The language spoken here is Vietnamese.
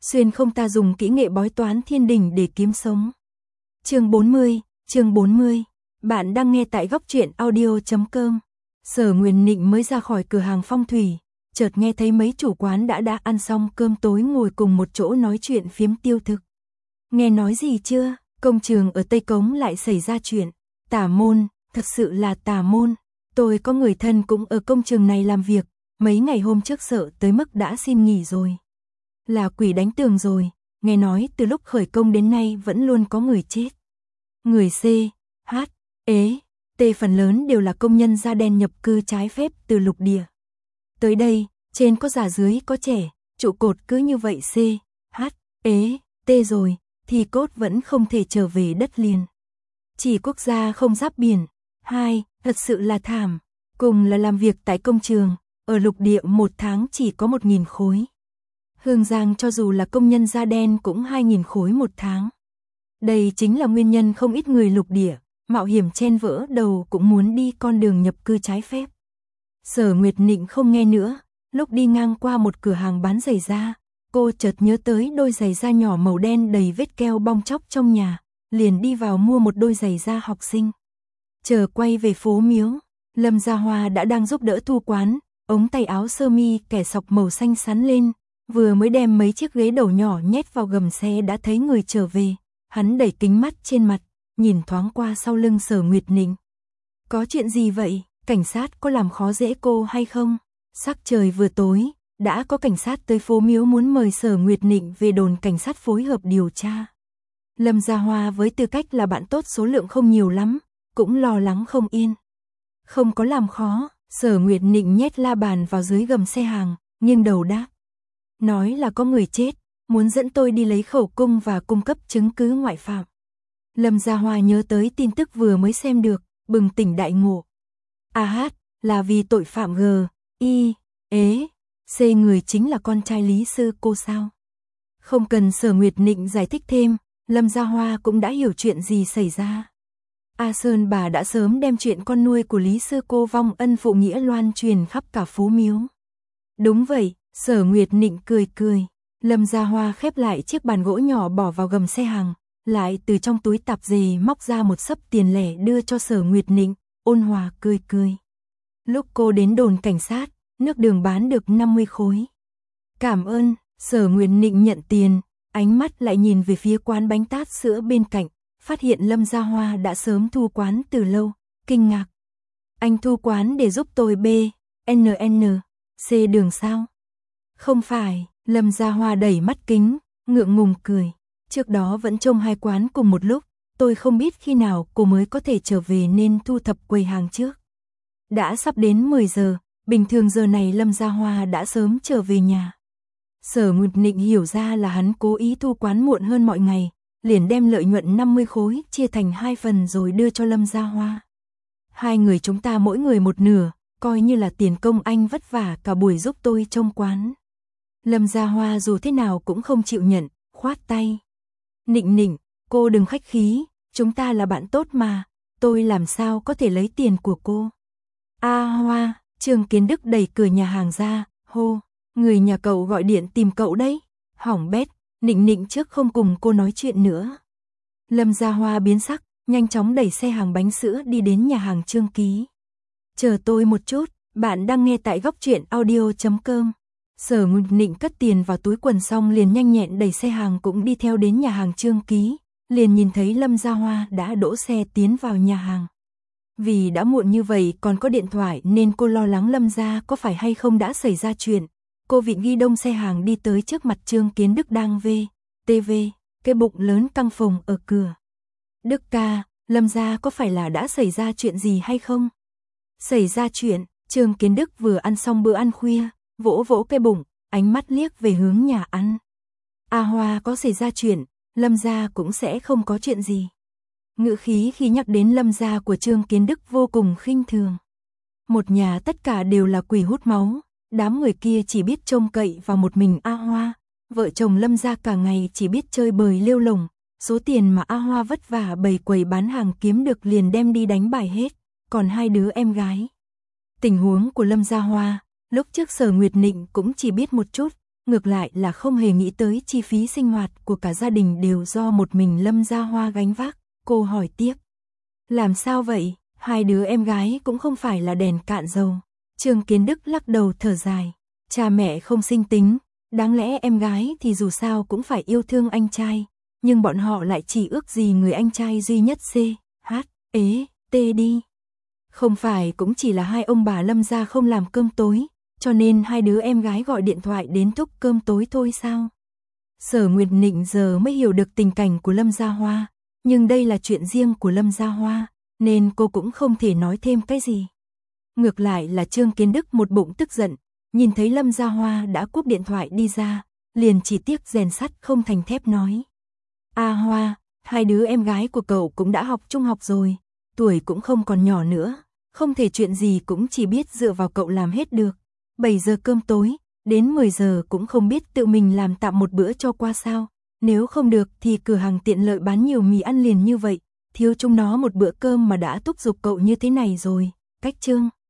xuyên không ta dùng kỹ nghệ bói toán thiên đình để kiếm sống. Chương 40. Bạn đang nghe tại góc truyện audio.com. Sở Nguyên Nịnh mới ra khỏi cửa hàng phong thủy, chợt nghe thấy mấy chủ quán đã ăn xong cơm tối ngồi cùng một chỗ nói chuyện phiếm tiêu thực. Nghe nói gì chưa? Công trường ở Tây Cống lại xảy ra chuyện. Tà môn, thật sự là tà môn. Tôi có người thân cũng ở công trường này làm việc, mấy ngày hôm trước sợ tới mức đã xin nghỉ rồi. Là quỷ đánh tường rồi, nghe nói từ lúc khởi công đến nay vẫn luôn có người chết. Người C, H, E, T phần lớn đều là công nhân da đen nhập cư trái phép từ lục địa. Tới đây, trên có già dưới có trẻ, trụ cột cứ như vậy C, H, E, T rồi, thì cốt vẫn không thể trở về đất liền. Chỉ quốc gia không giáp biển. 2. Thật sự là thảm. Cùng là làm việc tại công trường, ở lục địa một tháng chỉ có 1.000 khối. Hương Giang cho dù là công nhân da đen cũng 2.000 khối một tháng. Đây chính là nguyên nhân không ít người lục địa, mạo hiểm chen vỡ đầu cũng muốn đi con đường nhập cư trái phép. Sở Nguyệt Nịnh không nghe nữa, lúc đi ngang qua một cửa hàng bán giày da, cô chợt nhớ tới đôi giày da nhỏ màu đen đầy vết keo bong tróc trong nhà, liền đi vào mua một đôi giày da học sinh. Chờ quay về phố Miếu, Lâm Gia Hoa đã đang giúp đỡ thu quán, ống tay áo sơ mi kẻ sọc màu xanh sắn lên, vừa mới đem mấy chiếc ghế đầu nhỏ nhét vào gầm xe đã thấy người trở về, hắn đẩy kính mắt trên mặt, nhìn thoáng qua sau lưng Sở Nguyệt Nịnh. Có chuyện gì vậy, cảnh sát có làm khó dễ cô hay không? Sắc trời vừa tối, đã có cảnh sát tới phố Miếu muốn mời Sở Nguyệt Nịnh về đồn cảnh sát phối hợp điều tra. Lâm Gia Hoa với tư cách là bạn tốt số lượng không nhiều lắm, cũng lo lắng không yên. Không có làm khó, Sở Nguyệt Nịnh nhét la bàn vào dưới gầm xe hàng, nghiêng đầu đáp. Nói là có người chết, muốn dẫn tôi đi lấy khẩu cung và cung cấp chứng cứ ngoại phạm. Lâm Gia Hoa nhớ tới tin tức vừa mới xem được, bừng tỉnh đại ngộ. Là vì tội phạm G, I, E, C người chính là con trai Lý Sư Cô sao? Không cần Sở Nguyệt Nịnh giải thích thêm, Lâm Gia Hoa cũng đã hiểu chuyện gì xảy ra. A Sơn bà đã sớm đem chuyện con nuôi của Lý Sư Cô vong ân phụ nghĩa loan truyền khắp cả phố Miếu. Đúng vậy, Sở Nguyệt Nịnh cười. Lâm Gia Hoa khép lại chiếc bàn gỗ nhỏ bỏ vào gầm xe hàng, lại từ trong túi tạp dề móc ra một xấp tiền lẻ đưa cho Sở Nguyệt Nịnh, ôn hòa cười. Lúc cô đến đồn cảnh sát, nước đường bán được 50 khối. Cảm ơn, Sở Nguyệt Nịnh nhận tiền, ánh mắt lại nhìn về phía quán bánh tát sữa bên cạnh, phát hiện Lâm Gia Hoa đã sớm thu quán từ lâu, kinh ngạc. Anh thu quán để giúp tôi B, N, C đường sao? Không phải, Lâm Gia Hoa đẩy mắt kính, ngượng ngùng cười. Trước đó vẫn trông hai quán cùng một lúc, tôi không biết khi nào cô mới có thể trở về nên thu thập quầy hàng trước. Đã sắp đến 10 giờ, bình thường giờ này Lâm Gia Hoa đã sớm trở về nhà. Sở Nguyệt Nịnh hiểu ra là hắn cố ý thu quán muộn hơn mọi ngày, liền đem lợi nhuận 50 khối chia thành 2 phần rồi đưa cho Lâm Gia Hoa. Hai người chúng ta mỗi người một nửa, coi như là tiền công anh vất vả cả buổi giúp tôi trông quán. Lâm Gia Hoa dù thế nào cũng không chịu nhận, khoát tay. Nịnh, cô đừng khách khí, chúng ta là bạn tốt mà, tôi làm sao có thể lấy tiền của cô. Hoa, Trương Kiến Đức đẩy cửa nhà hàng ra, hô, người nhà cậu gọi điện tìm cậu đấy. Hỏng bét, Nịnh trước không cùng cô nói chuyện nữa. Lâm Gia Hoa biến sắc, nhanh chóng đẩy xe hàng bánh sữa đi đến nhà hàng Trương Ký. Chờ tôi một chút, bạn đang nghe tại góc truyện audio.com. Sở Nguyệt Nịnh cất tiền vào túi quần xong liền nhanh nhẹn đẩy xe hàng cũng đi theo đến nhà hàng Trương Ký, liền nhìn thấy Lâm Gia Hoa đã đỗ xe tiến vào nhà hàng. Vì đã muộn như vậy còn có điện thoại nên cô lo lắng Lâm Gia có phải hay không đã xảy ra chuyện. Cô vịn ghi đông xe hàng đi tới trước mặt Trương Kiến Đức đang TV, cái bụng lớn căng phồng ở cửa. Đức ca, Lâm Gia có phải là đã xảy ra chuyện gì hay không? Xảy ra chuyện, Trương Kiến Đức vừa ăn xong bữa ăn khuya, vỗ cái bụng, ánh mắt liếc về hướng nhà ăn. Hoa có xảy ra chuyện, Lâm Gia cũng sẽ không có chuyện gì. Ngữ khí khi nhắc đến Lâm Gia của Trương Kiến Đức vô cùng khinh thường. Một nhà tất cả đều là quỷ hút máu, đám người kia chỉ biết trông cậy vào một mình Hoa. Vợ chồng Lâm Gia cả ngày chỉ biết chơi bời lêu lổng, số tiền mà Hoa vất vả bày quầy bán hàng kiếm được liền đem đi đánh bài hết, còn hai đứa em gái. Tình huống của Lâm Gia Hoa, lúc trước Sở Nguyệt Nịnh cũng chỉ biết một chút, ngược lại là không hề nghĩ tới chi phí sinh hoạt của cả gia đình đều do một mình Lâm Gia Hoa gánh vác. Cô hỏi tiếp. Làm sao vậy, hai đứa em gái cũng không phải là đèn cạn dầu. Trương Kiến Đức lắc đầu thở dài. Cha mẹ không sinh tính, đáng lẽ em gái thì dù sao cũng phải yêu thương anh trai, nhưng bọn họ lại chỉ ước gì người anh trai duy nhất CHT đi. Không phải cũng chỉ là hai ông bà Lâm gia không làm cơm tối, cho nên hai đứa em gái gọi điện thoại đến thúc cơm tối thôi sao? Sở Nguyệt Nịnh giờ mới hiểu được tình cảnh của Lâm Gia Hoa, nhưng đây là chuyện riêng của Lâm Gia Hoa, nên cô cũng không thể nói thêm cái gì. Ngược lại là Trương Kiến Đức một bụng tức giận, nhìn thấy Lâm Gia Hoa đã cúp điện thoại đi ra, liền chỉ tiếc rèn sắt không thành thép nói. A Hoa, hai đứa em gái của cậu cũng đã học trung học rồi, tuổi cũng không còn nhỏ nữa, không thể chuyện gì cũng chỉ biết dựa vào cậu làm hết được. 7 giờ cơm tối, đến 10 giờ cũng không biết tự mình làm tạm một bữa cho qua sao. Nếu không được thì cửa hàng tiện lợi bán nhiều mì ăn liền như vậy, thiếu chúng nó một bữa cơm mà đã thúc giục cậu như thế này rồi. Cách Trương